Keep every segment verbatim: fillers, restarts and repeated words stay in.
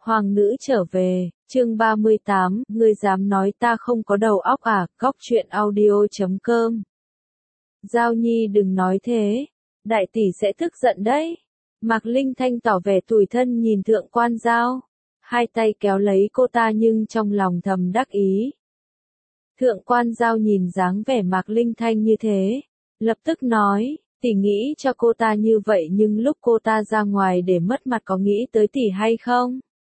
Hoàng nữ trở về, chương ba mươi tám, ngươi dám nói ta không có đầu óc à, góc truyện audio chấm com. Giao Nhi đừng nói thế, đại tỷ sẽ tức giận đấy. Mạc Linh Thanh tỏ vẻ tủi thân nhìn thượng quan Giao, hai tay kéo lấy cô ta nhưng trong lòng thầm đắc ý. Thượng quan Giao nhìn dáng vẻ Mạc Linh Thanh như thế, lập tức nói, tỷ nghĩ cho cô ta như vậy nhưng lúc cô ta ra ngoài để mất mặt có nghĩ tới tỷ hay không?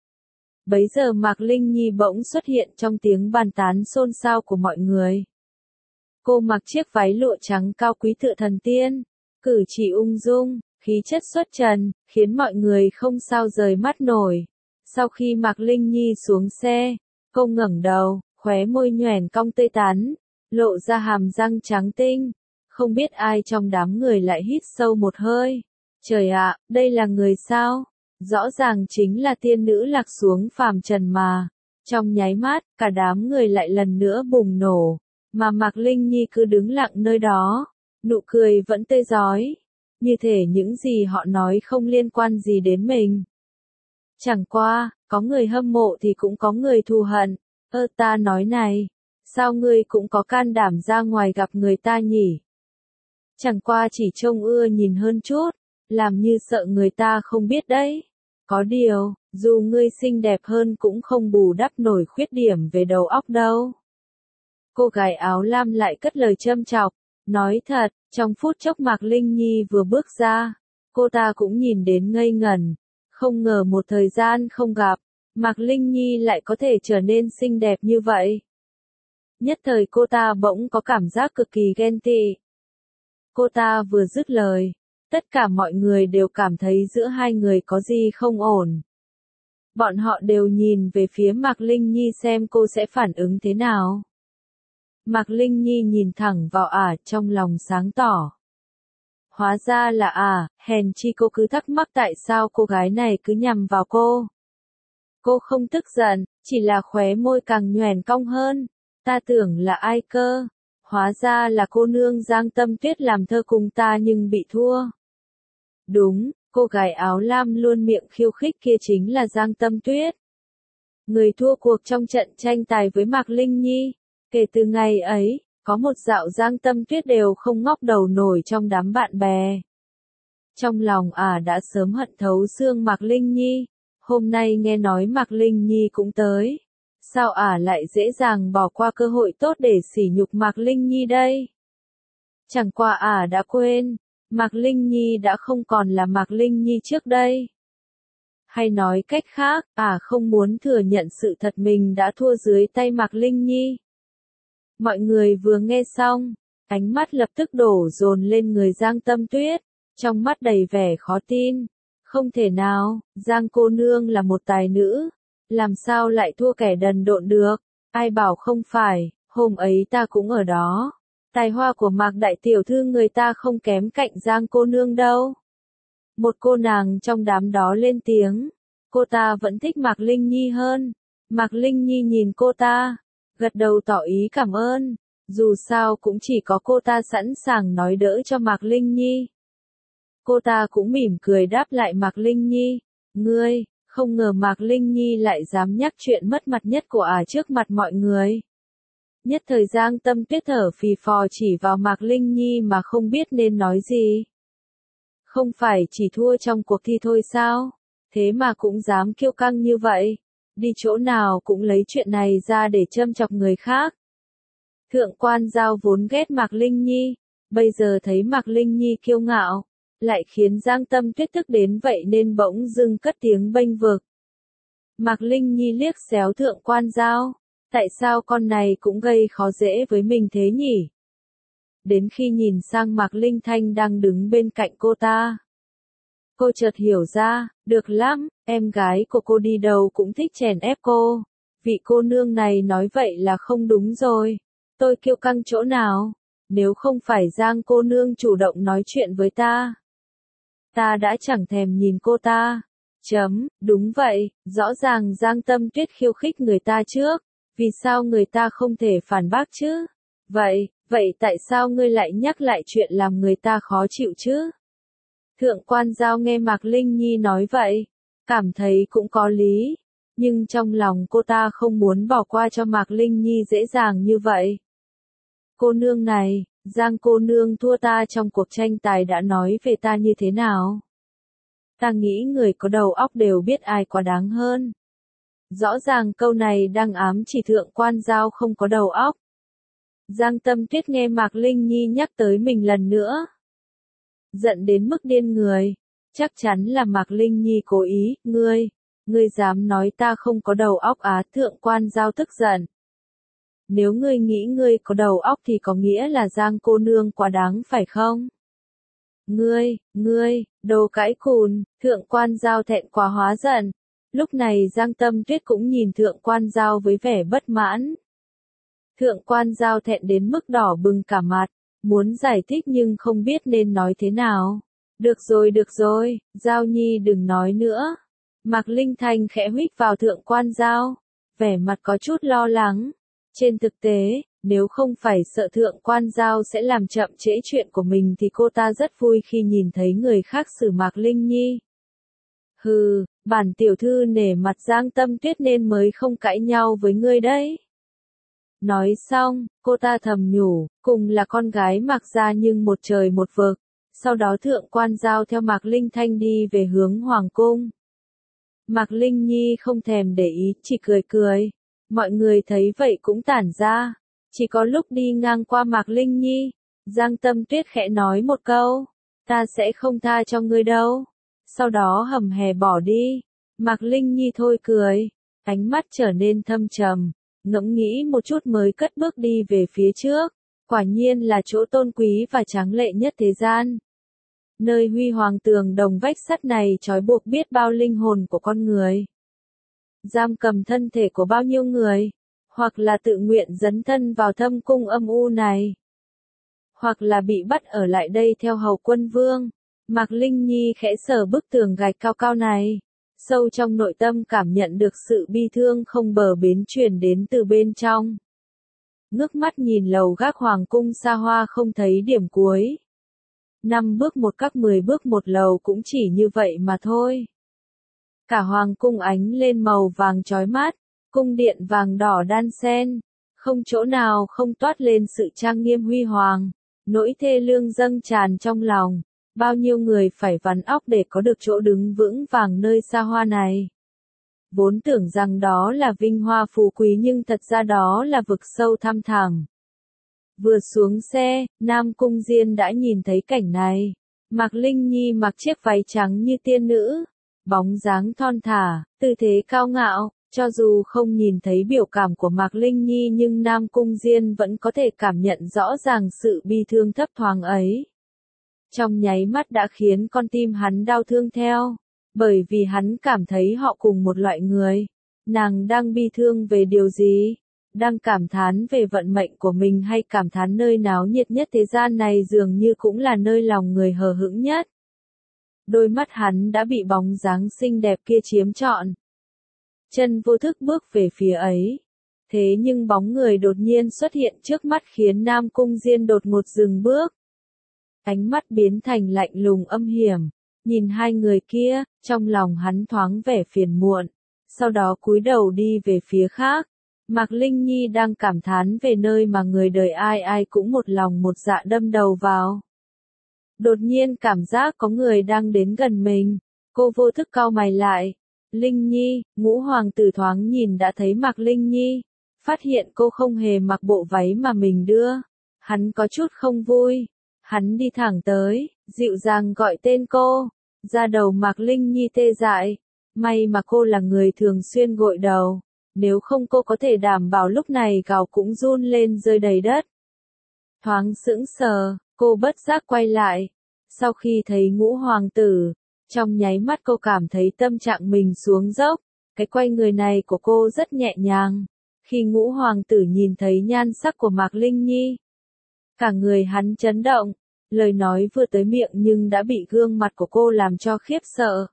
Bấy giờ Mạc Linh Nhi bỗng xuất hiện trong tiếng bàn tán xôn xao của mọi người. Cô mặc chiếc váy lụa trắng cao quý tựa thần tiên, cử chỉ ung dung, khí chất xuất trần, khiến mọi người không sao rời mắt nổi. Sau khi Mạc Linh Nhi xuống xe, cô ngẩng đầu, khóe môi nhoẻn cong tươi tắn, lộ ra hàm răng trắng tinh. Không biết ai trong đám người lại hít sâu một hơi. Trời ạ, đây là người sao? Rõ ràng chính là tiên nữ lạc xuống phàm trần mà. Trong nháy mắt, cả đám người lại lần nữa bùng nổ, mà Mạc Linh Nhi cứ đứng lặng nơi đó, nụ cười vẫn tươi rói, như thể những gì họ nói không liên quan gì đến mình. Chẳng qua, có người hâm mộ thì cũng có người thù hận. Ơ ta nói này, sao ngươi cũng có can đảm ra ngoài gặp người ta nhỉ? Chẳng qua chỉ trông ưa nhìn hơn chút, làm như sợ người ta không biết đấy. Có điều, dù ngươi xinh đẹp hơn cũng không bù đắp nổi khuyết điểm về đầu óc đâu. Cô gái áo lam lại cất lời châm chọc, nói thật, trong phút chốc Mạc Linh Nhi vừa bước ra, cô ta cũng nhìn đến ngây ngẩn, không ngờ một thời gian không gặp, Mạc Linh Nhi lại có thể trở nên xinh đẹp như vậy. Nhất thời cô ta bỗng có cảm giác cực kỳ ghen tị. Cô ta vừa dứt lời, tất cả mọi người đều cảm thấy giữa hai người có gì không ổn. Bọn họ đều nhìn về phía Mạc Linh Nhi xem cô sẽ phản ứng thế nào. Mạc Linh Nhi nhìn thẳng vào ả, trong lòng sáng tỏ. Hóa ra là ả, hèn chi cô cứ thắc mắc tại sao cô gái này cứ nhằm vào cô. Cô không tức giận, chỉ là khóe môi càng nhoẻn cong hơn. Ta tưởng là ai cơ? Hóa ra là cô nương Giang Tâm Tuyết làm thơ cùng ta nhưng bị thua. Đúng, cô gái áo lam luôn miệng khiêu khích kia chính là Giang Tâm Tuyết. Người thua cuộc trong trận tranh tài với Mạc Linh Nhi. Kể từ ngày ấy, có một dạo Giang Tâm Tuyết đều không ngóc đầu nổi trong đám bạn bè. Trong lòng ả à đã sớm hận thấu xương Mạc Linh Nhi, hôm nay nghe nói Mạc Linh Nhi cũng tới. Sao ả à lại dễ dàng bỏ qua cơ hội tốt để sỉ nhục Mạc Linh Nhi đây? Chẳng qua ả à đã quên, Mạc Linh Nhi đã không còn là Mạc Linh Nhi trước đây. Hay nói cách khác, ả à không muốn thừa nhận sự thật mình đã thua dưới tay Mạc Linh Nhi. Mọi người vừa nghe xong, ánh mắt lập tức đổ dồn lên người Giang Tâm Tuyết, trong mắt đầy vẻ khó tin. Không thể nào, Giang cô nương là một tài nữ, làm sao lại thua kẻ đần độn được? Ai bảo không phải, hôm ấy ta cũng ở đó. Tài hoa của Mạc đại tiểu thư người ta không kém cạnh Giang cô nương đâu. Một cô nàng trong đám đó lên tiếng, cô ta vẫn thích Mạc Linh Nhi hơn. Mạc Linh Nhi nhìn cô ta, gật đầu tỏ ý cảm ơn, dù sao cũng chỉ có cô ta sẵn sàng nói đỡ cho Mạc Linh Nhi. Cô ta cũng mỉm cười đáp lại Mạc Linh Nhi, ngươi, không ngờ Mạc Linh Nhi lại dám nhắc chuyện mất mặt nhất của ả à trước mặt mọi người. Nhất thời Giang Tâm Tuyết thở phì phò chỉ vào Mạc Linh Nhi mà không biết nên nói gì. Không phải chỉ thua trong cuộc thi thôi sao? Thế mà cũng dám kiêu căng như vậy. Đi chỗ nào cũng lấy chuyện này ra để châm chọc người khác. Thượng quan Giao vốn ghét Mạc Linh Nhi, bây giờ thấy Mạc Linh Nhi kiêu ngạo, lại khiến Giang Tâm Tuyết tức đến vậy nên bỗng dưng cất tiếng bênh vực. Mạc Linh Nhi liếc xéo thượng quan Giao, tại sao con này cũng gây khó dễ với mình thế nhỉ? Đến khi nhìn sang Mạc Linh Thanh đang đứng bên cạnh cô ta, cô chợt hiểu ra, được lắm, em gái của cô đi đâu cũng thích chèn ép cô. Vị cô nương này nói vậy là không đúng rồi. Tôi kiêu căng chỗ nào? Nếu không phải Giang cô nương chủ động nói chuyện với ta, ta đã chẳng thèm nhìn cô ta. Chấm, đúng vậy, rõ ràng Giang Tâm Tuyết khiêu khích người ta trước. Vì sao người ta không thể phản bác chứ? Vậy, vậy tại sao ngươi lại nhắc lại chuyện làm người ta khó chịu chứ? Thượng quan Giao nghe Mạc Linh Nhi nói vậy, cảm thấy cũng có lý, nhưng trong lòng cô ta không muốn bỏ qua cho Mạc Linh Nhi dễ dàng như vậy. Cô nương này, Giang cô nương thua ta trong cuộc tranh tài đã nói về ta như thế nào? Ta nghĩ người có đầu óc đều biết ai quá đáng hơn. Rõ ràng câu này đang ám chỉ Thượng Quan Giao không có đầu óc. Giang Tâm Tuyết nghe Mạc Linh Nhi nhắc tới mình lần nữa, giận đến mức điên người. Chắc chắn là Mạc Linh Nhi cố ý. Ngươi, ngươi dám nói ta không có đầu óc á? Thượng Quan Giao tức giận. Nếu ngươi nghĩ ngươi có đầu óc thì có nghĩa là Giang cô nương quá đáng phải không? Ngươi, ngươi, đồ cãi cùn. Thượng Quan Giao thẹn quá hóa giận. Lúc này Giang Tâm Tuyết cũng nhìn Thượng Quan Giao với vẻ bất mãn. Thượng Quan Giao thẹn đến mức đỏ bừng cả mặt, muốn giải thích nhưng không biết nên nói thế nào. Được rồi được rồi, Giao Nhi đừng nói nữa. Mạc Linh Thanh khẽ huých vào Thượng Quan Giao, vẻ mặt có chút lo lắng. Trên thực tế, nếu không phải sợ Thượng Quan Giao sẽ làm chậm trễ chuyện của mình thì cô ta rất vui khi nhìn thấy người khác xử Mạc Linh Nhi. Hừ, bản tiểu thư nể mặt Giang Tâm Tuyết nên mới không cãi nhau với ngươi đấy. Nói xong, cô ta thầm nhủ, cùng là con gái Mạc gia nhưng một trời một vực. Sau đó Thượng Quan Giao theo Mạc Linh Thanh đi về hướng Hoàng cung. Mạc Linh Nhi không thèm để ý, chỉ cười cười. Mọi người thấy vậy cũng tản ra. Chỉ có lúc đi ngang qua Mạc Linh Nhi, Giang Tâm Tuyết khẽ nói một câu, ta sẽ không tha cho ngươi đâu. Sau đó hầm hè bỏ đi. Mạc Linh Nhi thôi cười, ánh mắt trở nên thâm trầm, ngẫm nghĩ một chút mới cất bước đi về phía trước. Quả nhiên là chỗ tôn quý và tráng lệ nhất thế gian. Nơi huy hoàng tường đồng vách sắt này trói buộc biết bao linh hồn của con người. Giam cầm thân thể của bao nhiêu người, hoặc là tự nguyện dấn thân vào thâm cung âm u này, hoặc là bị bắt ở lại đây theo hầu quân vương. Mạc Linh Nhi khẽ sờ bức tường gạch cao cao này, sâu trong nội tâm cảm nhận được sự bi thương không bờ bến truyền đến từ bên trong. Ngước mắt nhìn lầu gác hoàng cung xa hoa không thấy điểm cuối. Năm bước một các mười bước một lầu cũng chỉ như vậy mà thôi. Cả hoàng cung ánh lên màu vàng chói mắt, cung điện vàng đỏ đan xen, không chỗ nào không toát lên sự trang nghiêm huy hoàng. Nỗi thê lương dâng tràn trong lòng, bao nhiêu người phải vắn óc để có được chỗ đứng vững vàng nơi xa hoa này. Vốn tưởng rằng đó là vinh hoa phú quý nhưng thật ra đó là vực sâu thăm thẳm. Vừa xuống xe, Nam Cung Diên đã nhìn thấy cảnh này. Mạc Linh Nhi mặc chiếc váy trắng như tiên nữ, bóng dáng thon thả, tư thế cao ngạo. Cho dù không nhìn thấy biểu cảm của Mạc Linh Nhi nhưng Nam Cung Diên vẫn có thể cảm nhận rõ ràng sự bi thương thấp thoáng ấy. Trong nháy mắt đã khiến con tim hắn đau thương theo, bởi vì hắn cảm thấy họ cùng một loại người. Nàng đang bi thương về điều gì? Đang cảm thán về vận mệnh của mình hay cảm thán nơi náo nhiệt nhất thế gian này dường như cũng là nơi lòng người hờ hững nhất? Đôi mắt hắn đã bị bóng dáng xinh đẹp kia chiếm trọn. Chân vô thức bước về phía ấy. Thế nhưng bóng người đột nhiên xuất hiện trước mắt khiến Nam Cung Diên đột ngột dừng bước. Ánh mắt biến thành lạnh lùng âm hiểm, nhìn hai người kia, trong lòng hắn thoáng vẻ phiền muộn, sau đó cúi đầu đi về phía khác. Mạc Linh Nhi đang cảm thán về nơi mà người đời ai ai cũng một lòng một dạ đâm đầu vào. Đột nhiên cảm giác có người đang đến gần mình, cô vô thức cau mày lại. Linh Nhi, Ngũ hoàng tử thoáng nhìn đã thấy Mạc Linh Nhi, phát hiện cô không hề mặc bộ váy mà mình đưa. Hắn có chút không vui, hắn đi thẳng tới, dịu dàng gọi tên cô, da đầu Mạc Linh Nhi tê dại. May mà cô là người thường xuyên gội đầu, nếu không cô có thể đảm bảo lúc này gạo cũng run lên rơi đầy đất. Thoáng sững sờ, cô bất giác quay lại, sau khi thấy Ngũ hoàng tử, trong nháy mắt cô cảm thấy tâm trạng mình xuống dốc. Cái quay người này của cô rất nhẹ nhàng. Khi Ngũ hoàng tử nhìn thấy nhan sắc của Mạc Linh Nhi, cả người hắn chấn động, lời nói vừa tới miệng nhưng đã bị gương mặt của cô làm cho khiếp sợ.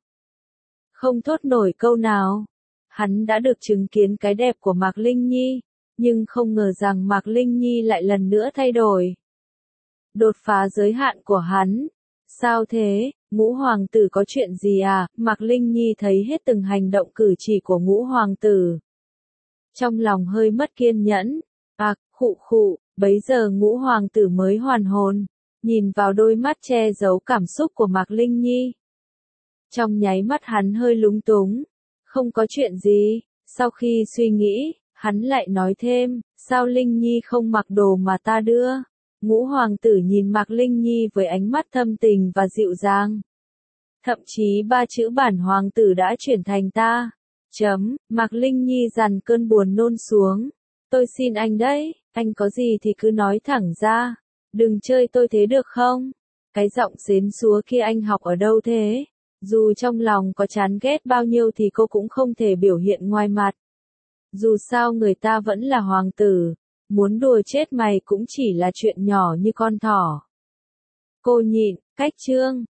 Không thốt nổi câu nào. Hắn đã được chứng kiến cái đẹp của Mạc Linh Nhi, nhưng không ngờ rằng Mạc Linh Nhi lại lần nữa thay đổi. Đột phá giới hạn của hắn. Sao thế? Ngũ hoàng tử có chuyện gì à? Mạc Linh Nhi thấy hết từng hành động cử chỉ của ngũ hoàng tử. Trong lòng hơi mất kiên nhẫn. À, khụ khụ, bấy giờ ngũ hoàng tử mới hoàn hồn, nhìn vào đôi mắt che giấu cảm xúc của Mạc Linh Nhi. Trong nháy mắt hắn hơi lúng túng. Không có chuyện gì, sau khi suy nghĩ, hắn lại nói thêm, sao Linh Nhi không mặc đồ mà ta đưa? Ngũ hoàng tử nhìn Mạc Linh Nhi với ánh mắt thâm tình và dịu dàng. Thậm chí ba chữ bản hoàng tử đã chuyển thành ta. Chấm, Mạc Linh Nhi dằn cơn buồn nôn xuống. Tôi xin anh đấy, anh có gì thì cứ nói thẳng ra. Đừng chơi tôi thế được không? Cái giọng xến xúa kia anh học ở đâu thế? Dù trong lòng có chán ghét bao nhiêu thì cô cũng không thể biểu hiện ngoài mặt. Dù sao người ta vẫn là hoàng tử, muốn đùa chết mày cũng chỉ là chuyện nhỏ như con thỏ. Cô nhịn, cách chương.